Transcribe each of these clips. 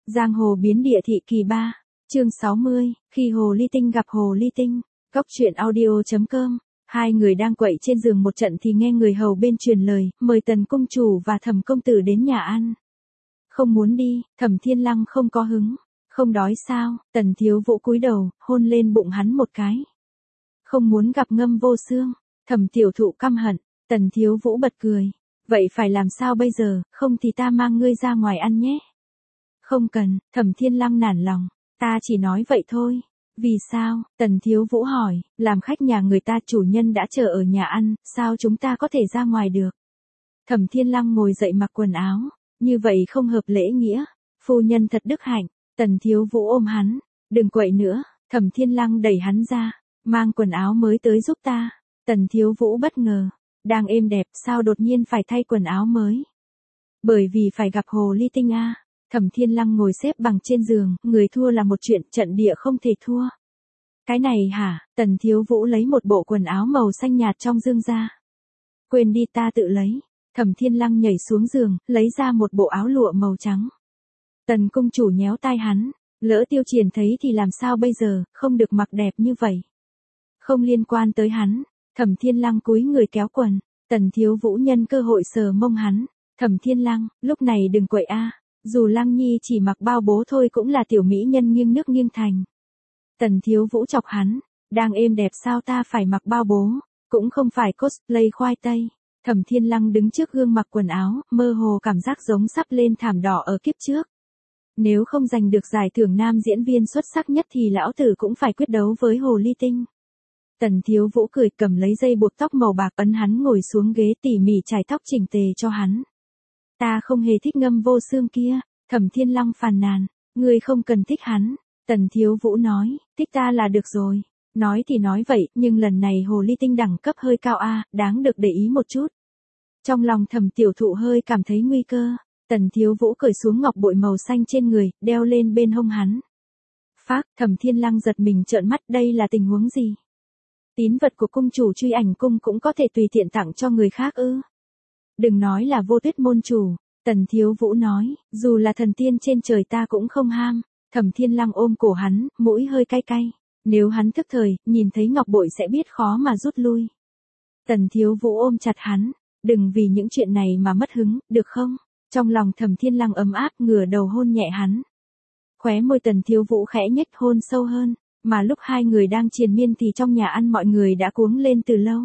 Giang hồ biến địa thị kỳ 3, chương 60, khi hồ ly tinh gặp hồ ly tinh. Cóc truyện audio.com. Hai người đang quậy trên giường một trận thì nghe người hầu bên truyền lời, mời Tần công chủ và Thẩm công tử đến nhà ăn. Không muốn đi, Thẩm Thiên Lăng không có hứng. Không đói sao? Tần Thiếu Vũ cúi đầu, hôn lên bụng hắn một cái. Không muốn gặp Ngâm Vô Xương. Thẩm tiểu thụ căm hận. Tần Thiếu Vũ bật cười. Vậy phải làm sao bây giờ, không thì ta mang ngươi ra ngoài ăn nhé. Không cần, Thẩm Thiên Lăng nản lòng. Ta chỉ nói vậy thôi. Vì sao? Tần Thiếu Vũ hỏi, làm khách nhà người ta chủ nhân đã chờ ở nhà ăn, sao chúng ta có thể ra ngoài được? Thẩm Thiên Lăng ngồi dậy mặc quần áo, như vậy không hợp lễ nghĩa. Phu nhân thật đức hạnh. Tần Thiếu Vũ ôm hắn, đừng quậy nữa. Thẩm Thiên Lăng đẩy hắn ra, mang quần áo mới tới giúp ta. Tần Thiếu Vũ bất ngờ, đang êm đẹp sao đột nhiên phải thay quần áo mới? Bởi vì phải gặp hồ ly tinh a. Thẩm Thiên Lăng ngồi xếp bằng trên giường, người thua là một chuyện, trận địa không thể thua. Cái này hả? Tần Thiếu Vũ lấy một bộ quần áo màu xanh nhạt trong dương ra. Quên đi, ta tự lấy. Thẩm Thiên Lăng nhảy xuống giường, lấy ra một bộ áo lụa màu trắng. Tần công chủ nhéo tai hắn, lỡ Tiêu Triển thấy thì làm sao bây giờ, không được mặc đẹp như vậy. Không liên quan tới hắn. Thẩm Thiên Lăng cúi người kéo quần, Tần Thiếu Vũ nhân cơ hội sờ mông hắn. Thẩm Thiên Lăng, lúc này đừng quậy a. Dù Lăng Nhi chỉ mặc bao bố thôi cũng là tiểu mỹ nhân nghiêng nước nghiêng thành. Tần Thiếu Vũ chọc hắn, đang êm đẹp sao ta phải mặc bao bố, cũng không phải cosplay khoai tây. Thẩm Thiên Lăng đứng trước gương mặc quần áo, mơ hồ cảm giác giống sắp lên thảm đỏ ở kiếp trước. Nếu không giành được giải thưởng nam diễn viên xuất sắc nhất thì lão tử cũng phải quyết đấu với hồ ly tinh. Tần Thiếu Vũ cười cầm lấy dây buộc tóc màu bạc ấn hắn ngồi xuống ghế tỉ mỉ chải tóc chỉnh tề cho hắn. Ta không hề thích Ngâm Vô Xương kia. Thẩm Thiên Lăng phàn nàn, ngươi không cần thích hắn. Tần Thiếu Vũ nói, thích ta là được rồi. Nói thì nói vậy, nhưng lần này hồ ly tinh đẳng cấp hơi cao a, đáng được để ý một chút. Trong lòng Thẩm tiểu thụ hơi cảm thấy nguy cơ. Tần Thiếu Vũ cởi xuống ngọc bội màu xanh trên người, đeo lên bên hông hắn. Phác, Thẩm Thiên Lăng giật mình trợn mắt, đây là tình huống gì? Tín vật của cung chủ Truy Ảnh cung cũng có thể tùy tiện tặng cho người khác ư? Đừng nói là Vô Tuyết môn chủ. Tần Thiếu Vũ nói, dù là thần tiên trên trời ta cũng không ham. Thẩm Thiên Lăng ôm cổ hắn, mũi hơi cay cay. Nếu hắn thức thời, nhìn thấy ngọc bội sẽ biết khó mà rút lui. Tần Thiếu Vũ ôm chặt hắn, đừng vì những chuyện này mà mất hứng, được không? Trong lòng Thẩm Thiên Lăng ấm áp ngửa đầu hôn nhẹ hắn. Khóe môi Tần Thiếu Vũ khẽ nhếch hôn sâu hơn, mà lúc hai người đang triền miên thì trong nhà ăn mọi người đã cuống lên từ lâu.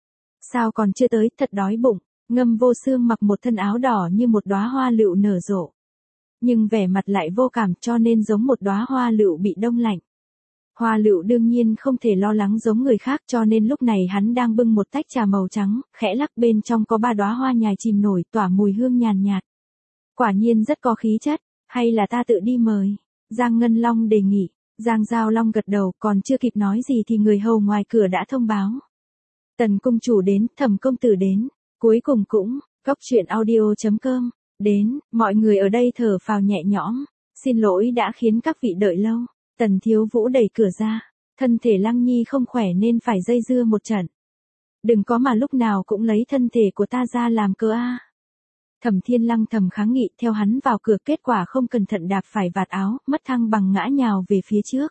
Sao còn chưa tới, thật đói bụng. Ngâm Vô Xương mặc một thân áo đỏ như một đóa hoa lựu nở rộ. Nhưng vẻ mặt lại vô cảm cho nên giống một đóa hoa lựu bị đông lạnh. Hoa lựu đương nhiên không thể lo lắng giống người khác cho nên lúc này hắn đang bưng một tách trà màu trắng, khẽ lắc bên trong có 3 đóa hoa nhài chìm nổi tỏa mùi hương nhàn nhạt. Quả nhiên rất có khí chất, hay là ta tự đi mời? Giang Ngân Long đề nghị. Giang Giao Long gật đầu, còn chưa kịp nói gì thì người hầu ngoài cửa đã thông báo. Tần công chủ đến, Thẩm công tử đến. Cuối cùng cũng, Cóc truyện audio.com, đến, mọi người ở đây thở phào nhẹ nhõm, xin lỗi đã khiến các vị đợi lâu. Tần Thiếu Vũ đẩy cửa ra, thân thể Lăng Nhi không khỏe nên phải dây dưa một trận. Đừng có mà lúc nào cũng lấy thân thể của ta ra làm cớ a. Thẩm Thiên Lăng thầm kháng nghị theo hắn vào cửa, kết quả không cẩn thận đạp phải vạt áo, mất thăng bằng ngã nhào về phía trước.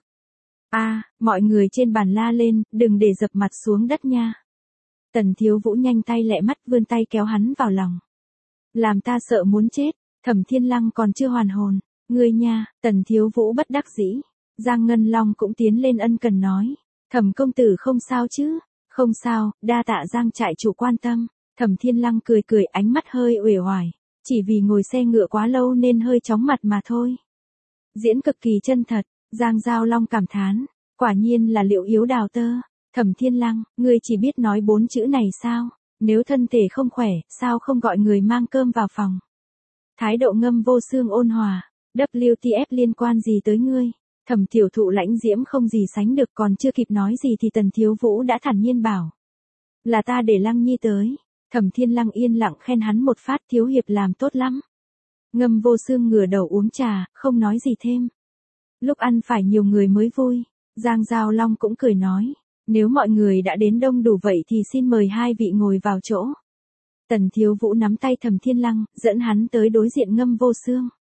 Mọi người trên bàn la lên, đừng để dập mặt xuống đất nha. Tần Thiếu Vũ nhanh tay lẹ mắt vươn tay kéo hắn vào lòng. Làm ta sợ muốn chết. Thẩm Thiên Lăng còn chưa hoàn hồn. Ngươi nha. Tần Thiếu Vũ bất đắc dĩ. Giang Ngân Long cũng tiến lên ân cần nói. Thẩm công tử không sao chứ? Không sao, đa tạ Giang trại chủ quan tâm. Thẩm Thiên Lăng cười cười, ánh mắt hơi uể oải. Chỉ vì ngồi xe ngựa quá lâu nên hơi chóng mặt mà thôi. Diễn cực kỳ chân thật. Giang Giao Long cảm thán. Quả nhiên là Liệu Yếu Đào Tơ. Thẩm Thiên Lăng, ngươi chỉ biết nói 4 chữ này sao? Nếu thân thể không khỏe, sao không gọi người mang cơm vào phòng? Thái độ Ngâm Vô Xương ôn hòa. WTF liên quan gì tới ngươi? Thẩm tiểu thụ lãnh diễm không gì sánh được, còn chưa kịp nói gì thì Tần Thiếu Vũ đã thản nhiên bảo. Là ta để Lăng Nhi tới. Thẩm Thiên Lăng yên lặng khen hắn một phát, thiếu hiệp làm tốt lắm. Ngâm Vô Xương ngửa đầu uống trà, không nói gì thêm. Lúc ăn phải nhiều người mới vui. Giang Giao Long cũng cười nói. Nếu mọi người đã đến đông đủ vậy thì xin mời hai vị ngồi vào chỗ. Tần Thiếu Vũ nắm tay Thẩm Thiên Lăng, dẫn hắn tới đối diện Ngâm Vô Xương.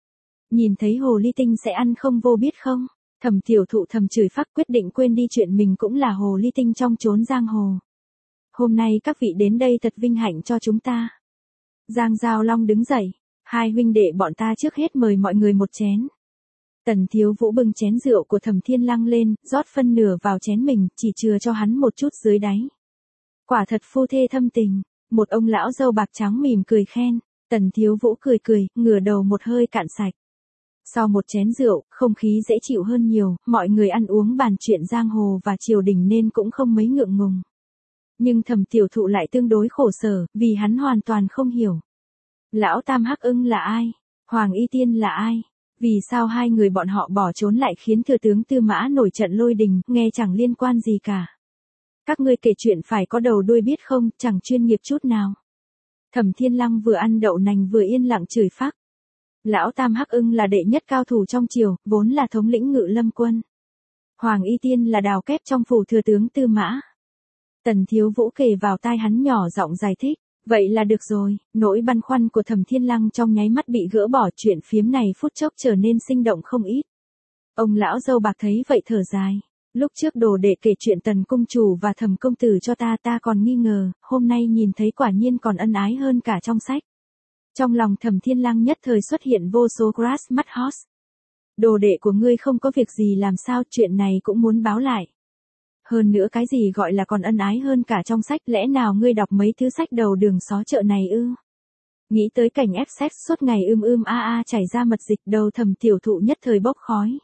Nhìn thấy hồ ly tinh sẽ ăn không vô biết không? Thẩm tiểu thụ thầm chửi phắc quyết định quên đi chuyện mình cũng là hồ ly tinh trong chốn giang hồ. Hôm nay các vị đến đây thật vinh hạnh cho chúng ta. Giang Giao Long đứng dậy, hai huynh đệ bọn ta trước hết mời mọi người một chén. Tần Thiếu Vũ bưng chén rượu của Thẩm Thiên Lăng lên, rót phân nửa vào chén mình, chỉ chừa cho hắn một chút dưới đáy. Quả thật phu thê thâm tình, một ông lão râu bạc trắng mỉm cười khen, Tần Thiếu Vũ cười cười, ngửa đầu một hơi cạn sạch. Sau một chén rượu, không khí dễ chịu hơn nhiều, mọi người ăn uống bàn chuyện giang hồ và triều đình nên cũng không mấy ngượng ngùng. Nhưng Thẩm tiểu thụ lại tương đối khổ sở, vì hắn hoàn toàn không hiểu. Lão Tam Hắc Ưng là ai? Hoàng Y Tiên là ai? Vì sao hai người bọn họ bỏ trốn lại khiến thừa tướng Tư Mã nổi trận lôi đình, nghe chẳng liên quan gì cả. Các ngươi kể chuyện phải có đầu đuôi biết không, chẳng chuyên nghiệp chút nào. Thẩm Thiên Lăng vừa ăn đậu nành vừa yên lặng chửi phắc. Lão Tam Hắc Ưng là đệ nhất cao thủ trong triều, vốn là thống lĩnh Ngự Lâm quân. Hoàng Y Tiên là đào kép trong phủ thừa tướng Tư Mã. Tần Thiếu Vũ kể vào tai hắn nhỏ giọng giải thích. Vậy là được rồi, nỗi băn khoăn của Thẩm Thiên Lăng trong nháy mắt bị gỡ bỏ, chuyện phiếm này phút chốc trở nên sinh động không ít. Ông lão râu bạc thấy vậy thở dài. Lúc trước đồ đệ kể chuyện Tần Cung Chủ và Thẩm Công Tử cho ta còn nghi ngờ, hôm nay nhìn thấy quả nhiên còn ân ái hơn cả trong sách. Trong lòng Thẩm Thiên Lăng nhất thời xuất hiện vô số grass mắt horse. Đồ đệ của ngươi không có việc gì làm sao, chuyện này cũng muốn báo lại. Hơn nữa cái gì gọi là còn ân ái hơn cả trong sách, lẽ nào ngươi đọc mấy thứ sách đầu đường xó chợ này ư? Nghĩ tới cảnh ép sex suốt ngày chảy ra mật dịch, đầu Thẩm tiểu thụ nhất thời bốc khói.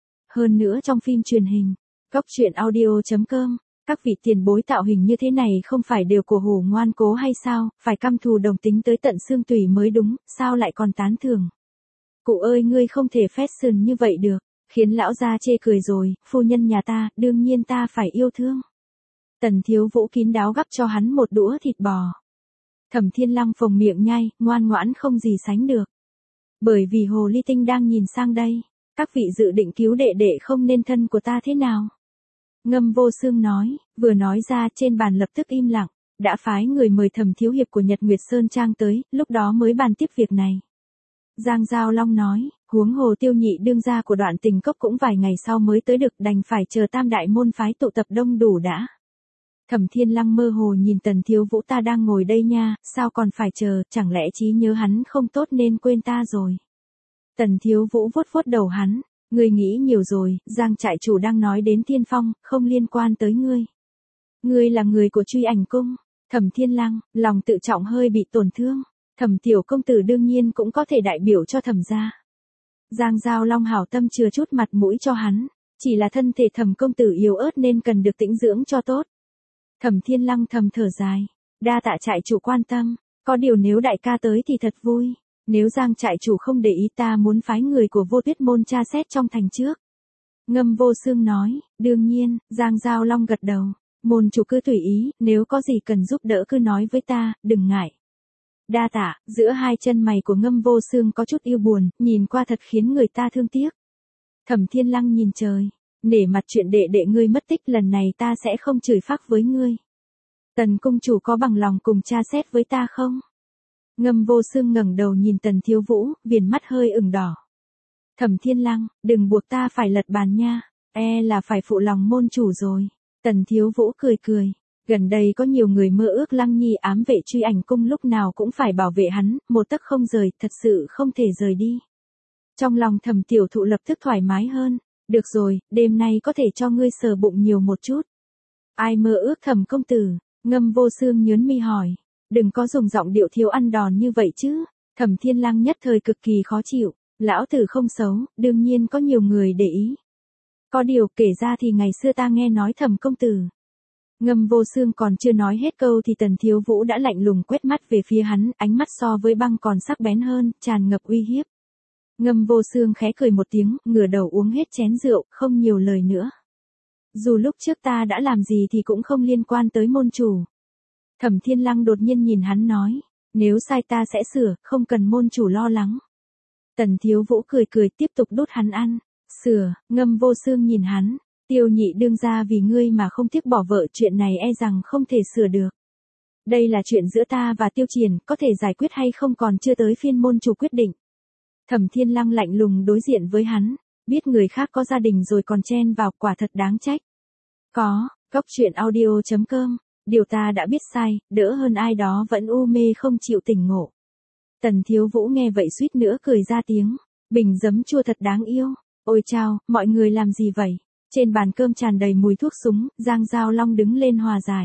Hơn nữa trong phim truyền hình, Góc truyện audio.com, các vị tiền bối tạo hình như thế này không phải đều của Hồ ngoan cố hay sao, phải căm thù đồng tính tới tận xương tủy mới đúng, sao lại còn tán thưởng? Cụ ơi, ngươi không thể fashion như vậy được. Khiến lão gia chê cười rồi, phu nhân nhà ta, đương nhiên ta phải yêu thương. Tần Thiếu Vũ kín đáo gắp cho hắn một đũa thịt bò. Thẩm Thiên Lăng phồng miệng nhai, ngoan ngoãn không gì sánh được. Bởi vì hồ ly tinh đang nhìn sang đây, các vị dự định cứu đệ đệ không nên thân của ta thế nào? Ngâm Vô Xương nói, vừa nói ra trên bàn lập tức im lặng, đã phái người mời Thẩm thiếu hiệp của Nhật Nguyệt Sơn Trang tới, lúc đó mới bàn tiếp việc này. Giang Giao Long nói, huống hồ Tiêu nhị đương gia của Đoạn Tình Cốc cũng vài ngày sau mới tới được, đành phải chờ tam đại môn phái tụ tập đông đủ đã. Thẩm Thiên Lăng mơ hồ nhìn Tần Thiếu Vũ, ta đang ngồi đây nha, sao còn phải chờ, chẳng lẽ trí nhớ hắn không tốt nên quên ta rồi. Tần Thiếu Vũ vuốt vuốt đầu hắn, ngươi nghĩ nhiều rồi, Giang trại chủ đang nói đến Tiên Phong, không liên quan tới ngươi. Ngươi là người của Truy Ảnh Cung. Thẩm Thiên Lăng, lòng tự trọng hơi bị tổn thương. Thẩm tiểu công tử đương nhiên cũng có thể đại biểu cho Thẩm gia. Giang Giao Long hảo tâm chừa chút mặt mũi cho hắn, chỉ là thân thể Thẩm công tử yếu ớt nên cần được tĩnh dưỡng cho tốt. Thẩm Thiên Lăng thầm thở dài, đa tạ trại chủ quan tâm, có điều nếu đại ca tới thì thật vui, nếu Giang trại chủ không để ý ta muốn phái người của Vô Tuyết môn tra xét trong thành trước. Ngâm Vô Xương nói, đương nhiên. Giang Giao Long gật đầu, môn chủ cứ tùy ý, nếu có gì cần giúp đỡ cứ nói với ta, đừng ngại. Đa tạ. Giữa hai chân mày của Ngâm Vô Xương có chút yêu buồn, nhìn qua thật khiến người ta thương tiếc. Thẩm Thiên Lăng nhìn trời, nể mặt chuyện đệ đệ ngươi mất tích, lần này ta sẽ không chửi phác với ngươi. Tần cung chủ có bằng lòng cùng tra xét với ta không? Ngâm Vô Xương ngẩng đầu nhìn Tần Thiếu Vũ, viền mắt hơi ửng đỏ. Thẩm Thiên Lăng, đừng buộc ta phải lật bàn nha, là phải phụ lòng môn chủ rồi. Tần Thiếu Vũ cười cười. Gần đây có nhiều người mơ ước Lăng Nhi ám vệ Truy Ảnh Cung lúc nào cũng phải bảo vệ hắn, một tấc không rời, thật sự không thể rời đi. Trong lòng Thẩm tiểu thụ lập tức thoải mái hơn. Được rồi, đêm nay có thể cho ngươi sờ bụng nhiều một chút. Ai mơ ước Thẩm công tử? Ngâm Vô Xương nhớn mi hỏi. Đừng có dùng giọng điệu thiếu ăn đòn như vậy chứ. Thẩm Thiên Lăng nhất thời cực kỳ khó chịu. Lão tử không xấu, đương nhiên có nhiều người để ý. Có điều kể ra thì ngày xưa ta nghe nói Thẩm công tử. Ngâm Vô Xương còn chưa nói hết câu thì Tần Thiếu Vũ đã lạnh lùng quét mắt về phía hắn, ánh mắt so với băng còn sắc bén hơn, tràn ngập uy hiếp. Ngâm Vô Xương khẽ cười một tiếng, ngửa đầu uống hết chén rượu, không nhiều lời nữa. Dù lúc trước ta đã làm gì thì cũng không liên quan tới môn chủ. Thẩm Thiên Lăng đột nhiên nhìn hắn nói, nếu sai ta sẽ sửa, không cần môn chủ lo lắng. Tần Thiếu Vũ cười cười tiếp tục đút hắn ăn. Sửa. Ngâm Vô Xương nhìn hắn. Tiêu nhị đương gia vì ngươi mà không tiếc bỏ vợ, chuyện này rằng không thể sửa được. Đây là chuyện giữa ta và Tiêu Triển, có thể giải quyết hay không còn chưa tới phiên môn chủ quyết định. Thẩm Thiên Lăng lạnh lùng đối diện với hắn, biết người khác có gia đình rồi còn chen vào, quả thật đáng trách. Có, góc chuyện audio.com, điều ta đã biết sai, đỡ hơn ai đó vẫn u mê không chịu tỉnh ngộ. Tần Thiếu Vũ nghe vậy suýt nữa cười ra tiếng, bình giấm chua thật đáng yêu. Ôi chao, mọi người làm gì vậy? Trên bàn cơm tràn đầy mùi thuốc súng, Giang Giao Long đứng lên hòa giải.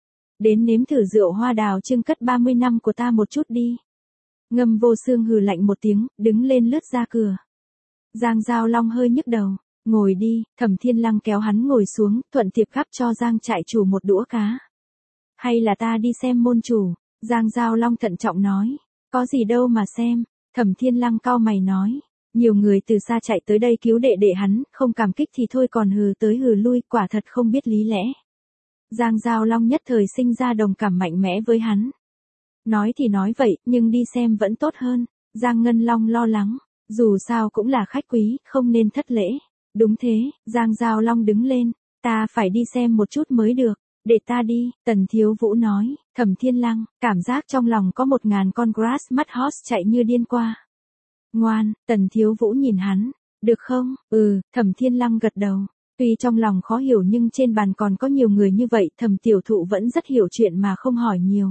Đến nếm thử rượu hoa đào trưng cất 30 năm của ta một chút đi. Ngâm Vô Xương hừ lạnh một tiếng, đứng lên lướt ra cửa. Giang Giao Long hơi nhức đầu, ngồi đi, Thẩm Thiên Lăng kéo hắn ngồi xuống, thuận tiệp gắp cho Giang trại chủ một đũa cá. Hay là ta đi xem môn chủ, Giang Giao Long thận trọng nói, có gì đâu mà xem, Thẩm Thiên Lăng cau mày nói. Nhiều người từ xa chạy tới đây cứu đệ đệ hắn, không cảm kích thì thôi còn hừ tới hừ lui, quả thật không biết lý lẽ. Giang Giao Long nhất thời sinh ra đồng cảm mạnh mẽ với hắn. Nói thì nói vậy, nhưng đi xem vẫn tốt hơn. Giang Ngân Long lo lắng, dù sao cũng là khách quý, không nên thất lễ. Đúng thế, Giang Giao Long đứng lên, ta phải đi xem một chút mới được. Để ta đi, Tần Thiếu Vũ nói. Thẩm Thiên Lăng, cảm giác trong lòng có 1000 con grass mắt horse chạy như điên qua. Ngoan, Tần Thiếu Vũ nhìn hắn, được không? Thẩm Thiên Lăng gật đầu. Tuy trong lòng khó hiểu nhưng trên bàn còn có nhiều người như vậy, Thẩm Tiểu Thụ vẫn rất hiểu chuyện mà không hỏi nhiều.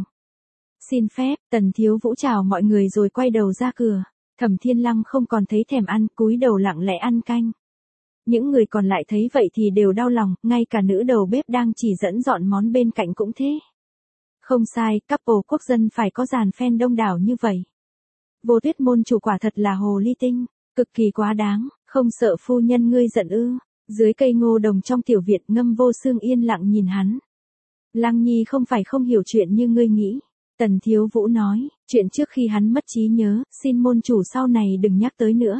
Xin phép, Tần Thiếu Vũ chào mọi người rồi quay đầu ra cửa. Thẩm Thiên Lăng không còn thấy thèm ăn, cúi đầu lặng lẽ ăn canh. Những người còn lại thấy vậy thì đều đau lòng, ngay cả nữ đầu bếp đang chỉ dẫn dọn món bên cạnh cũng thế. Không sai, couple quốc dân phải có dàn fan đông đảo như vậy. Vô Tuyết môn chủ quả thật là hồ ly tinh, cực kỳ quá đáng, không sợ phu nhân ngươi giận ư? Dưới cây ngô đồng trong tiểu viện, Ngâm Vô Xương yên lặng nhìn hắn. Lăng Nhi không phải không hiểu chuyện như ngươi nghĩ. Tần Thiếu Vũ nói, chuyện trước khi hắn mất trí nhớ, xin môn chủ sau này đừng nhắc tới nữa.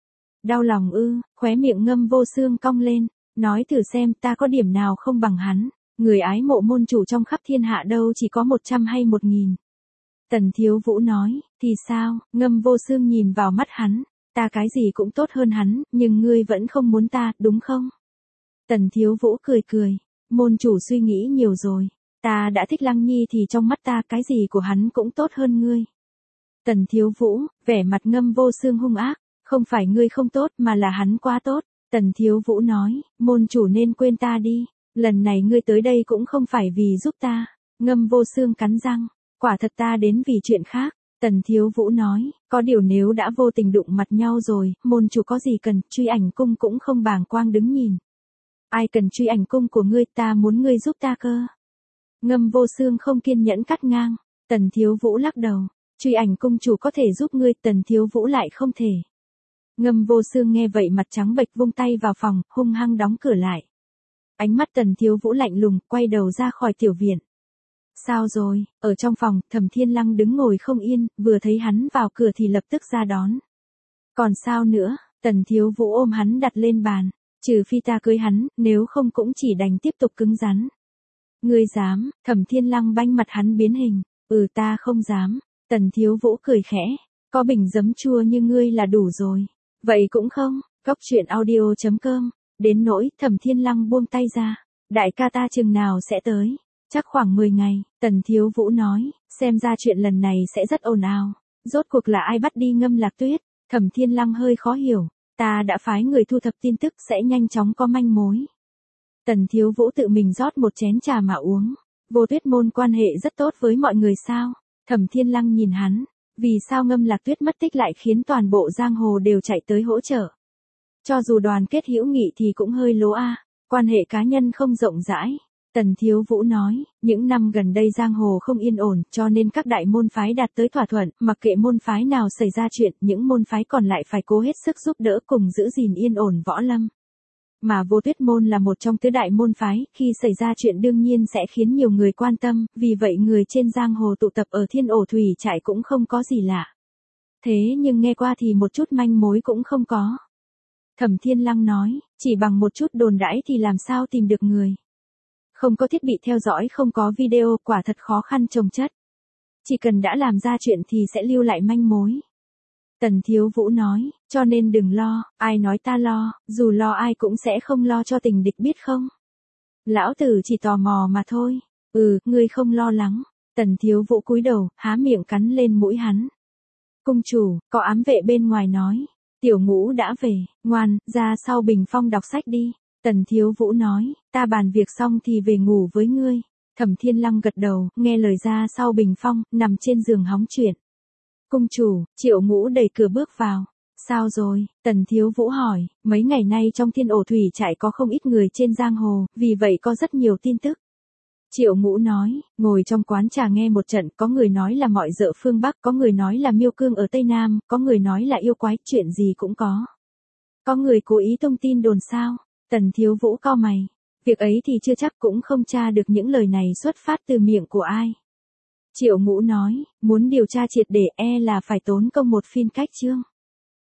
Đau lòng ư? Khóe miệng Ngâm Vô Xương cong lên, nói thử xem ta có điểm nào không bằng hắn. Người ái mộ môn chủ trong khắp thiên hạ đâu chỉ có 100 hay 1000. Tần Thiếu Vũ nói, thì sao? Ngâm Vô Xương nhìn vào mắt hắn, ta cái gì cũng tốt hơn hắn, nhưng ngươi vẫn không muốn ta, đúng không? Tần Thiếu Vũ cười cười, môn chủ suy nghĩ nhiều rồi, ta đã thích Lăng Nhi thì trong mắt ta cái gì của hắn cũng tốt hơn ngươi. Tần Thiếu Vũ, vẻ mặt Ngâm Vô Xương hung ác, không phải ngươi không tốt mà là hắn quá tốt. Tần Thiếu Vũ nói, môn chủ nên quên ta đi, lần này ngươi tới đây cũng không phải vì giúp ta. Ngâm Vô Xương cắn răng. Quả thật ta đến vì chuyện khác, Tần Thiếu Vũ nói, có điều nếu đã vô tình đụng mặt nhau rồi, môn chủ có gì cần, truy ảnh cung cũng không bàng quang đứng nhìn. Ai cần truy ảnh cung của ngươi, ta muốn ngươi giúp ta cơ. Ngâm Vô Xương không kiên nhẫn cắt ngang, Tần Thiếu Vũ lắc đầu, truy ảnh cung chủ có thể giúp ngươi, Tần Thiếu Vũ lại không thể. Ngâm Vô Xương nghe vậy mặt trắng bệch vung tay vào phòng, hung hăng đóng cửa lại. Ánh mắt Tần Thiếu Vũ lạnh lùng, quay đầu ra khỏi tiểu viện. Sao rồi? Ở trong phòng, Thẩm Thiên Lăng đứng ngồi không yên, vừa thấy hắn vào cửa thì lập tức ra đón. Còn sao nữa? Tần Thiếu Vũ ôm hắn đặt lên bàn. Trừ phi ta cưới hắn, nếu không cũng chỉ đành tiếp tục cứng rắn. Ngươi dám? Thẩm Thiên Lăng banh mặt hắn biến hình. Ta không dám. Tần Thiếu Vũ cười khẽ. Có bình giấm chua như ngươi là đủ rồi. Vậy cũng không. Góc chuyện audio.com. Đến nỗi, Thẩm Thiên Lăng buông tay ra. Đại ca ta chừng nào sẽ tới? Chắc khoảng 10 ngày, Tần Thiếu Vũ nói, xem ra chuyện lần này sẽ rất ồn ào. Rốt cuộc là ai bắt đi Ngâm Lạc Tuyết? Thẩm Thiên Lăng hơi khó hiểu, ta đã phái người thu thập tin tức sẽ nhanh chóng có manh mối. Tần Thiếu Vũ tự mình rót một chén trà mà uống. Vô Tuyết môn quan hệ rất tốt với mọi người sao? Thẩm Thiên Lăng nhìn hắn, vì sao Ngâm Lạc Tuyết mất tích lại khiến toàn bộ giang hồ đều chạy tới hỗ trợ? Cho dù đoàn kết hữu nghị thì cũng hơi lố a, quan hệ cá nhân không rộng rãi. Tần Thiếu Vũ nói, những năm gần đây giang hồ không yên ổn, cho nên các đại môn phái đạt tới thỏa thuận, mặc kệ môn phái nào xảy ra chuyện, những môn phái còn lại phải cố hết sức giúp đỡ cùng giữ gìn yên ổn võ lâm. Mà Vô Tuyết môn là một trong tứ đại môn phái, khi xảy ra chuyện đương nhiên sẽ khiến nhiều người quan tâm, vì vậy người trên giang hồ tụ tập ở Thiên Ổ Thủy Trại cũng không có gì lạ. Thế nhưng nghe qua thì một chút manh mối cũng không có. Thẩm Thiên Lăng nói, chỉ bằng một chút đồn đãi thì làm sao tìm được người. Không có thiết bị theo dõi, không có video, quả thật khó khăn chồng chất. Chỉ cần đã làm ra chuyện thì sẽ lưu lại manh mối. Tần Thiếu Vũ nói, cho nên đừng lo, ai nói ta lo, dù lo ai cũng sẽ không lo cho tình địch biết không. Lão tử chỉ tò mò mà thôi. Ngươi không lo lắng. Tần Thiếu Vũ cúi đầu, há miệng cắn lên mũi hắn. Cung chủ, có ám vệ bên ngoài nói. Tiểu Ngũ đã về, ngoan, ra sau bình phong đọc sách đi. Tần Thiếu Vũ nói, ta bàn việc xong thì về ngủ với ngươi. Thẩm Thiên Lăng gật đầu, nghe lời ra sau bình phong, nằm trên giường hóng chuyện. Cung chủ, Triệu Ngũ đẩy cửa bước vào. Sao rồi? Tần Thiếu Vũ hỏi, mấy ngày nay trong Thiên Ổ Thủy trại có không ít người trên giang hồ, vì vậy có rất nhiều tin tức. Triệu Ngũ nói, ngồi trong quán trà nghe một trận, có người nói là mọi dợ phương Bắc, có người nói là miêu cương ở Tây Nam, có người nói là yêu quái, chuyện gì cũng có. Có người cố ý tung tin đồn sao? Tần Thiếu Vũ cau mày. Việc ấy thì chưa chắc, cũng không tra được những lời này xuất phát từ miệng của ai. Triệu Ngũ nói, muốn điều tra triệt để là phải tốn công một phiên cách chương.